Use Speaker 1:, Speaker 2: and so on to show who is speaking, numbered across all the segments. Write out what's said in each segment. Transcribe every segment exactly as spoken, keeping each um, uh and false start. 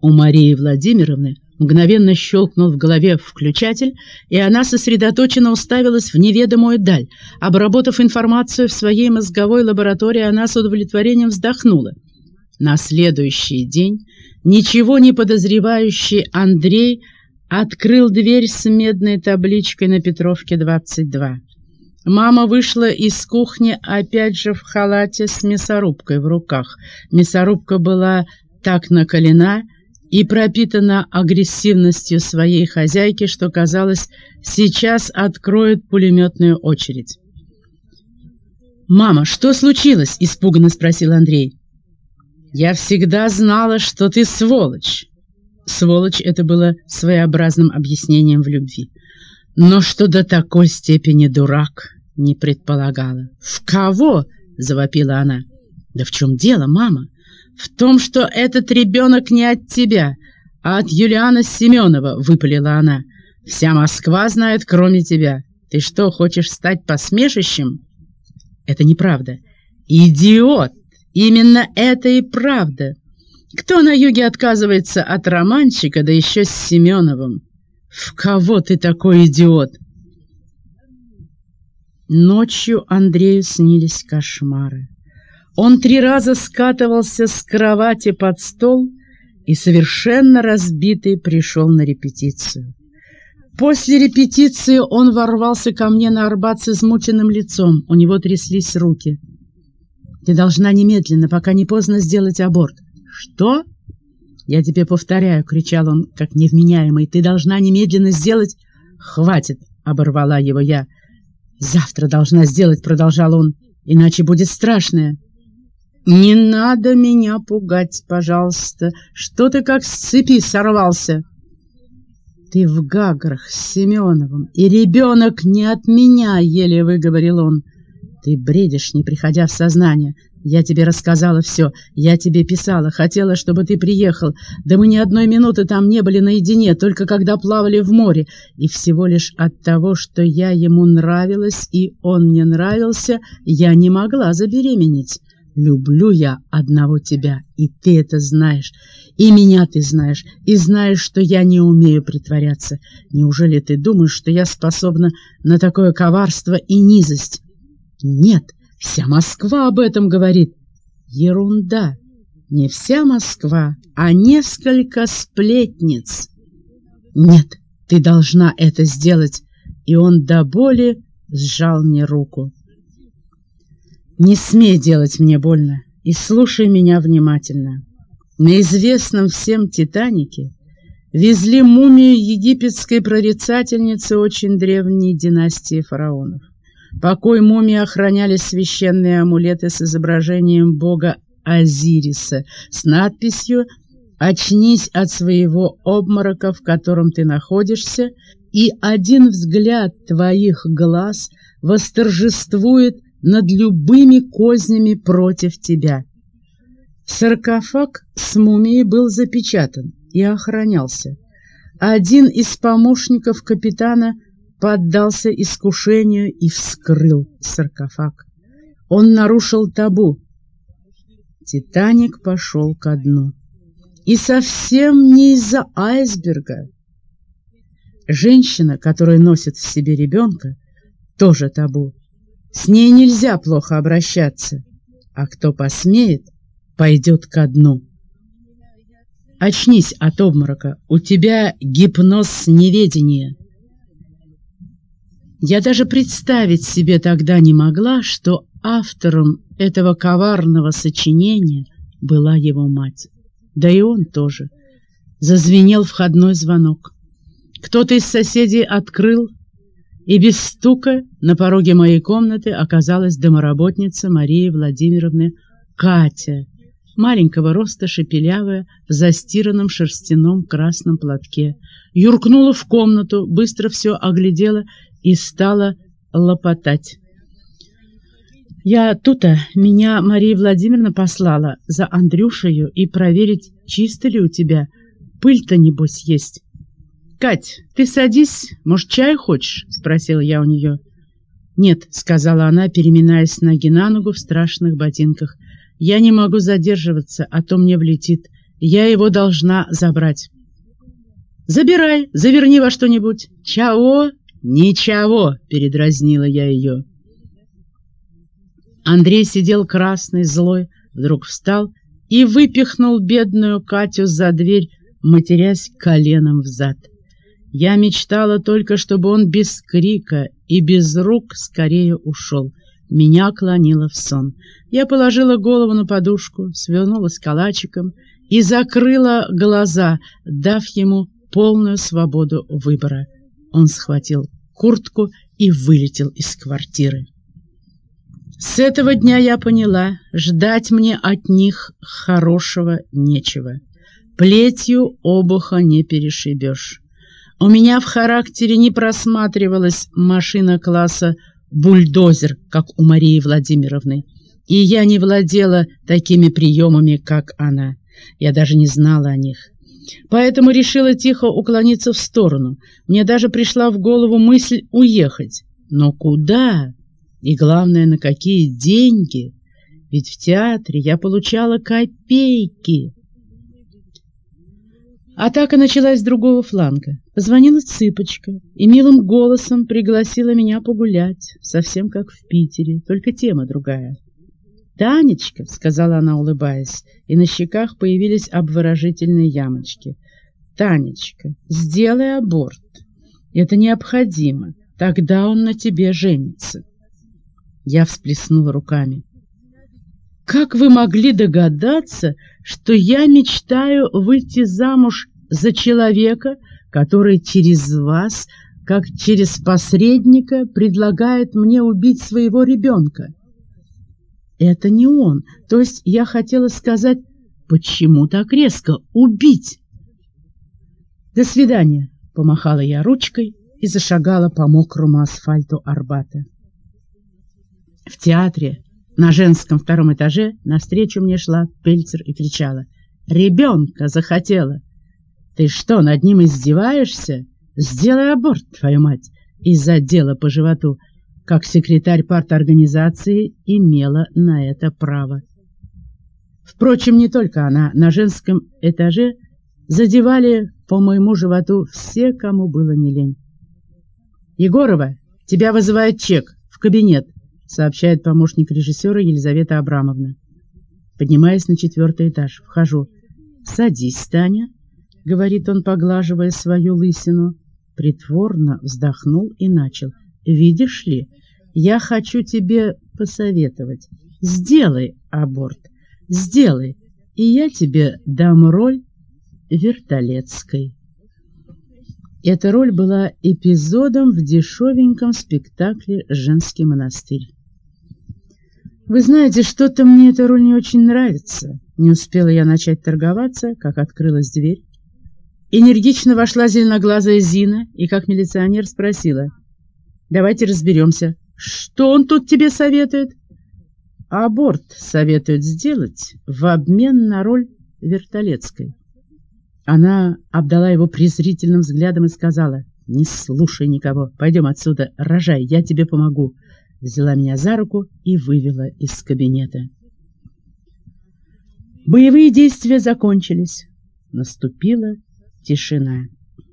Speaker 1: У Марии Владимировны мгновенно щелкнул в голове включатель, и она сосредоточенно уставилась в неведомую даль. Обработав информацию в своей мозговой лаборатории, она с удовлетворением вздохнула. На следующий день ничего не подозревающий Андрей открыл дверь с медной табличкой на Петровке, двадцать два. Мама вышла из кухни опять же в халате с мясорубкой в руках. Мясорубка была так накалена и пропитана агрессивностью своей хозяйки, что, казалось, сейчас откроет пулеметную очередь. «Мама, что случилось?» — испуганно спросил Андрей. «Я всегда знала, что ты сволочь». Сволочь — это было своеобразным объяснением в любви. Но что до такой степени дурак, не предполагала. «В кого?» — завопила она. «Да в чем дело, мама? В том, что этот ребенок не от тебя, а от Юлиана Семенова», — выпалила она. «Вся Москва знает, кроме тебя. Ты что, хочешь стать посмешищем?» «Это неправда». «Идиот! Именно это и правда. Кто на юге отказывается от романчика, да еще с Семеновым? В кого ты такой идиот?» Ночью Андрею снились кошмары. Он три раза скатывался с кровати под стол и совершенно разбитый пришел на репетицию. После репетиции он ворвался ко мне на Арбат с измученным лицом. У него тряслись руки. «Ты должна немедленно, пока не поздно, сделать аборт». «Что?» «Я тебе повторяю», — кричал он, как невменяемый. «Ты должна немедленно сделать...» «Хватит», — оборвала его я. «Завтра должна сделать», — продолжал он, — «иначе будет страшное». «Не надо меня пугать, пожалуйста. Что ты как с цепи сорвался?» «Ты в Гаграх с Семеновым, и ребенок не от меня», — еле выговорил он. «Ты бредишь, не приходя в сознание. Я тебе рассказала все, я тебе писала, хотела, чтобы ты приехал. Да мы ни одной минуты там не были наедине, только когда плавали в море. И всего лишь от того, что я ему нравилась и он мне нравился, я не могла забеременеть. Люблю я одного тебя, и ты это знаешь. И меня ты знаешь, и знаешь, что я не умею притворяться. Неужели ты думаешь, что я способна на такое коварство и низость? Нет, вся Москва об этом говорит. Ерунда. Не вся Москва, а несколько сплетниц. Нет, ты должна это сделать. И он до боли сжал мне руку. Не смей делать мне больно и слушай меня внимательно. На известном всем «Титанике» везли мумию египетской прорицательницы очень древней династии фараонов. Покой мумии охраняли священные амулеты с изображением бога Азириса с надписью «Очнись от своего обморока, в котором ты находишься, и один взгляд твоих глаз восторжествует над любыми кознями против тебя». Саркофаг с мумией был запечатан и охранялся. Один из помощников капитана поддался искушению и вскрыл саркофаг. Он нарушил табу. «Титаник» пошел ко дну. И совсем не из-за айсберга. Женщина, которая носит в себе ребенка, тоже табу. С ней нельзя плохо обращаться, а кто посмеет, пойдет ко дну. Очнись от обморока, у тебя гипноз неведения. Я даже представить себе тогда не могла, что автором этого коварного сочинения была его мать. Да и он тоже. Зазвенел входной звонок. Кто-то из соседей открыл, и без стука на пороге моей комнаты оказалась домоработница Марии Владимировны Катя, маленького роста, шепелявая, в застиранном шерстяном красном платке. Юркнула в комнату, быстро все оглядела и стала лопотать. «Я тут-то, меня Мария Владимировна послала за Андрюшею и проверить, чисто ли у тебя. Пыль-то, небось, есть». «Кать, ты садись, может, чай хочешь?» — спросила я у нее. «Нет», — сказала она, переминаясь с ноги на ногу в страшных ботинках. «Я не могу задерживаться, а то мне влетит. Я его должна забрать. Забирай, заверни во что-нибудь. Чао? Ничего, передразнила я ее. Андрей сидел красный, злой, вдруг встал и выпихнул бедную Катю за дверь, матерясь коленом взад. Я мечтала только, чтобы он без крика и без рук скорее ушел. Меня клонило в сон. Я положила голову на подушку, свернулась калачиком и закрыла глаза, дав ему полную свободу выбора. Он схватил куртку и вылетел из квартиры. С этого дня я поняла, ждать мне от них хорошего нечего. Плетью обуха не перешибешь. У меня в характере не просматривалась машина класса бульдозер, как у Марии Владимировны, и я не владела такими приемами, как она. Я даже не знала о них. Поэтому решила тихо уклониться в сторону. Мне даже пришла в голову мысль уехать. Но куда? И главное, на какие деньги? Ведь в театре я получала копейки. Атака началась с другого фланга. Позвонила Цыпочка и милым голосом пригласила меня погулять, совсем как в Питере, только тема другая. «Танечка», — сказала она, улыбаясь, и на щеках появились обворожительные ямочки. «Танечка, сделай аборт. Это необходимо. Тогда он на тебе женится». Я всплеснула руками. «Как вы могли догадаться, что я мечтаю выйти замуж за человека, который через вас, как через посредника, предлагает мне убить своего ребенка?» «Это не он. То есть я хотела сказать, почему так резко убить?» «До свидания», — помахала я ручкой и зашагала по мокрому асфальту Арбата. В театре на женском втором этаже навстречу мне шла Пельцер и кричала: «Ребенка захотела! Ты что, над ним издеваешься? Сделай аборт, твою мать!» Из отдела по животу, как секретарь парторганизации, имела на это право. Впрочем, не только она. На женском этаже задевали по моему животу все, кому было не лень. «Егорова, тебя вызывает чек в кабинет», — сообщает помощник режиссера Елизавета Абрамовна. Поднимаясь на четвертый этаж, вхожу. «Садись, Таня», — говорит он, поглаживая свою лысину. Притворно вздохнул и начал. «Видишь ли, я хочу тебе посоветовать. Сделай аборт, сделай, и я тебе дам роль Вертолецкой». Эта роль была эпизодом в дешевеньком спектакле «Женский монастырь». Вы знаете, что-то мне эта роль не очень нравится. Не успела я начать торговаться, как открылась дверь. Энергично вошла зеленоглазая Зина и, как милиционер, спросила: «Давайте разберемся. Что он тут тебе советует?» «Аборт советует сделать в обмен на роль Вертолецкой». Она обдала его презрительным взглядом и сказала: «Не слушай никого. Пойдем отсюда, рожай, я тебе помогу». Взяла меня за руку и вывела из кабинета. Боевые действия закончились. Наступила тишина.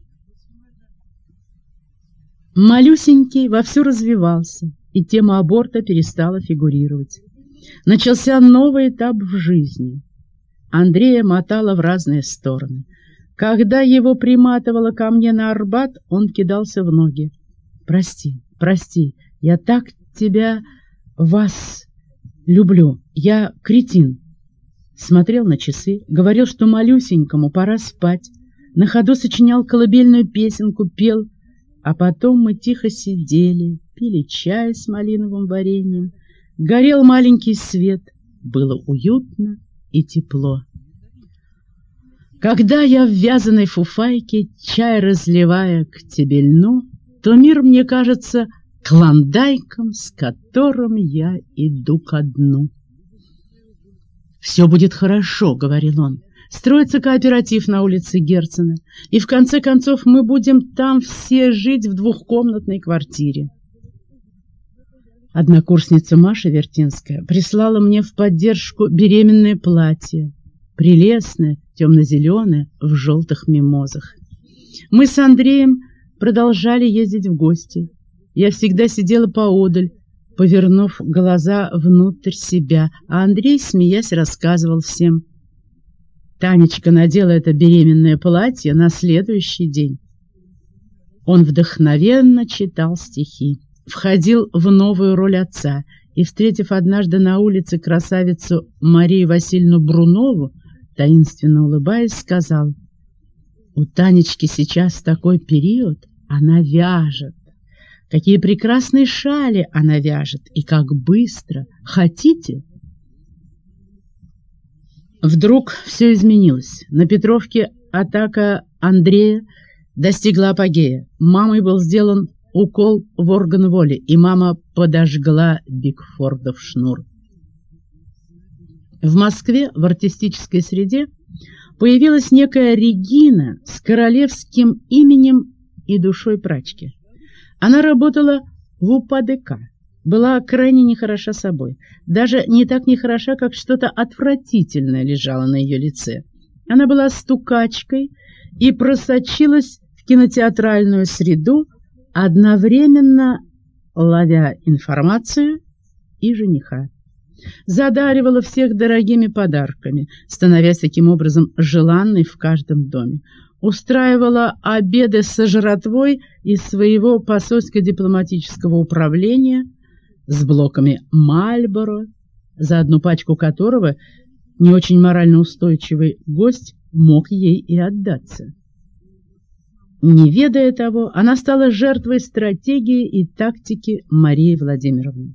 Speaker 1: Малюсенький вовсю развивался, и тема аборта перестала фигурировать. Начался новый этап в жизни. Андрея мотало в разные стороны. Когда его приматывало ко мне на Арбат, он кидался в ноги. «Прости, прости, я так тебя, вас люблю, я кретин». Смотрел на часы, говорил, что малюсенькому пора спать, на ходу сочинял колыбельную песенку, пел, а потом мы тихо сидели, пили чай с малиновым вареньем, горел маленький свет, было уютно и тепло. Когда я в вязаной фуфайке, чай разливая, к тебе льну, то мир мне кажется клондайком, с которым я иду ко дну. «Все будет хорошо», — говорил он. «Строится кооператив на улице Герцена, и в конце концов мы будем там все жить в двухкомнатной квартире». Однокурсница Маша Вертинская прислала мне в поддержку беременное платье. прелестная, темно-зеленая, в желтых мимозах. Мы с Андреем продолжали ездить в гости. Я всегда сидела поодаль, повернув глаза внутрь себя, а Андрей, смеясь, рассказывал всем. Танечка надела это беременное платье на следующий день. Он вдохновенно читал стихи, входил в новую роль отца и, встретив однажды на улице красавицу Марию Васильевну Брунову, таинственно улыбаясь, сказал: «У Танечки сейчас такой период, она вяжет. Какие прекрасные шали она вяжет, и как быстро! Хотите?» Вдруг все изменилось. На Петровке атака Андрея достигла апогея. Мамой был сделан укол в орган воли, и мама подожгла Бигфордов шнур. В Москве в артистической среде появилась некая Регина с королевским именем и душой прачки. Она работала в УПАДК, была крайне нехороша собой. Даже не так нехороша, как что-то отвратительное лежало на ее лице. Она была стукачкой и просочилась в кинотеатральную среду, одновременно ловя информацию и жениха. Задаривала всех дорогими подарками, становясь таким образом желанной в каждом доме. Устраивала обеды со жратвой из своего посольско-дипломатического управления с блоками Мальборо, за одну пачку которого не очень морально устойчивый гость мог ей и отдаться. Не ведая того, она стала жертвой стратегии и тактики Марии Владимировны.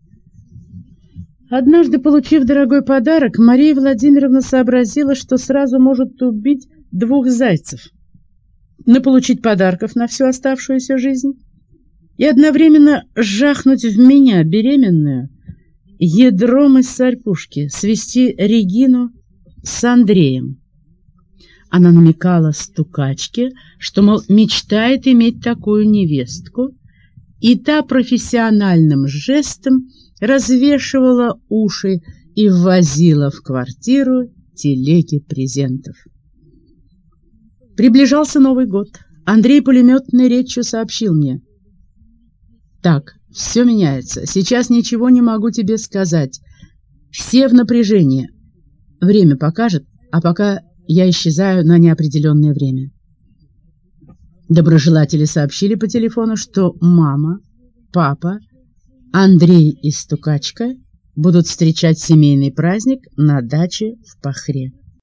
Speaker 1: Однажды, получив дорогой подарок, Мария Владимировна сообразила, что сразу может убить двух зайцев: наполучить подарков на всю оставшуюся жизнь и одновременно жахнуть в меня, беременную, ядром из сальпушки, свести Регину с Андреем. Она намекала стукачке, что, мол, мечтает иметь такую невестку, и та профессиональным жестом развешивала уши и ввозила в квартиру телеги презентов. Приближался Новый год. Андрей пулеметной речью сообщил мне: «Так, все меняется. Сейчас ничего не могу тебе сказать. Все в напряжении. Время покажет, а пока я исчезаю на неопределенное время». Доброжелатели сообщили по телефону, что мама, папа, Андрей и стукачка будут встречать семейный праздник на даче в Пахре.